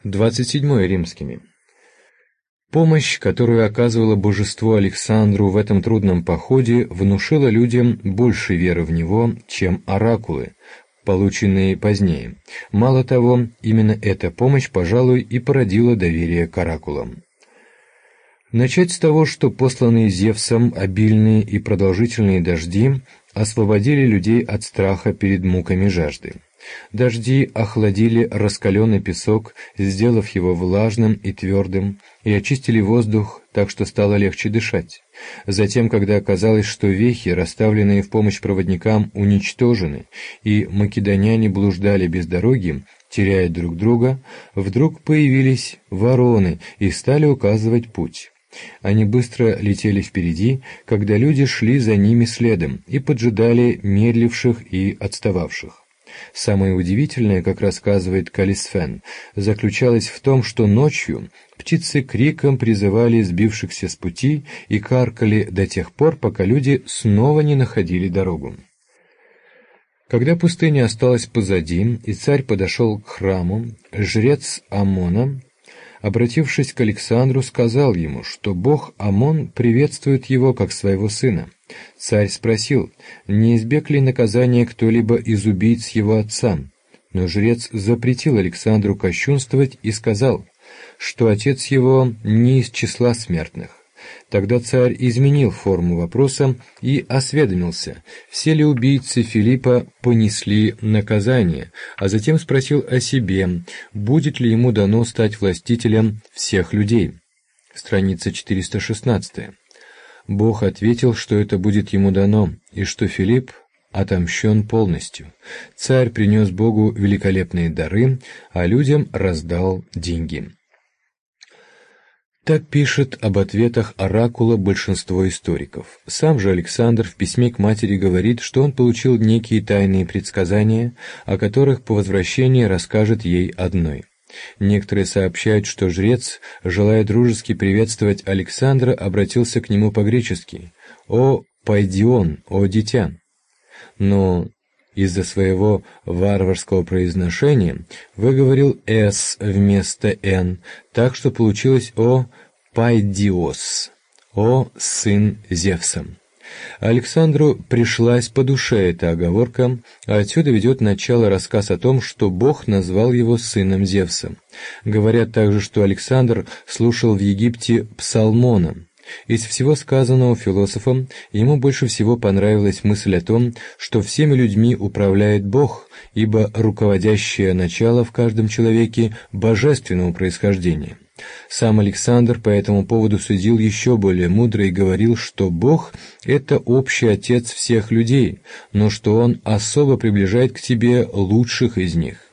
27 римскими. Помощь, которую оказывало божество Александру в этом трудном походе, внушила людям больше веры в него, чем оракулы, полученные позднее. Мало того, именно эта помощь, пожалуй, и породила доверие к оракулам. Начать с того, что посланные Зевсом обильные и продолжительные дожди освободили людей от страха перед муками жажды. Дожди охладили раскаленный песок, сделав его влажным и твердым, и очистили воздух, так что стало легче дышать. Затем, когда оказалось, что вехи, расставленные в помощь проводникам, уничтожены, и македоняне блуждали без дороги, теряя друг друга, вдруг появились вороны и стали указывать путь. Они быстро летели впереди, когда люди шли за ними следом и поджидали медливших и отстававших. Самое удивительное, как рассказывает Калисфен, заключалось в том, что ночью птицы криком призывали сбившихся с пути и каркали до тех пор, пока люди снова не находили дорогу. Когда пустыня осталась позади, и царь подошел к храму, жрец Амона, обратившись к Александру, сказал ему, что бог Амон приветствует его как своего сына. Царь спросил, не избег ли наказания кто-либо из убийц его отца, но жрец запретил Александру кощунствовать и сказал, что отец его не из числа смертных. Тогда царь изменил форму вопроса и осведомился, все ли убийцы Филиппа понесли наказание, а затем спросил о себе, будет ли ему дано стать властителем всех людей. Страница 416. Бог ответил, что это будет ему дано, и что Филипп отомщен полностью. Царь принес Богу великолепные дары, а людям раздал деньги. Так пишет об ответах оракула большинство историков. Сам же Александр в письме к матери говорит, что он получил некие тайные предсказания, о которых по возвращении расскажет ей одной. Некоторые сообщают, что жрец, желая дружески приветствовать Александра, обратился к нему по-гречески «О Пайдион, о дитя!». Но из-за своего варварского произношения выговорил «с» вместо «н», так что получилось «о Пайдиос», «о сын Зевса». Александру пришлась по душе эта оговорка, а отсюда ведет начало рассказ о том, что Бог назвал его сыном Зевса. Говорят также, что Александр слушал в Египте Псалмона. Из всего сказанного философом ему больше всего понравилась мысль о том, что всеми людьми управляет Бог, ибо руководящее начало в каждом человеке божественного происхождения. Сам Александр по этому поводу судил еще более мудро и говорил, что Бог — это общий отец всех людей, но что Он особо приближает к тебе лучших из них.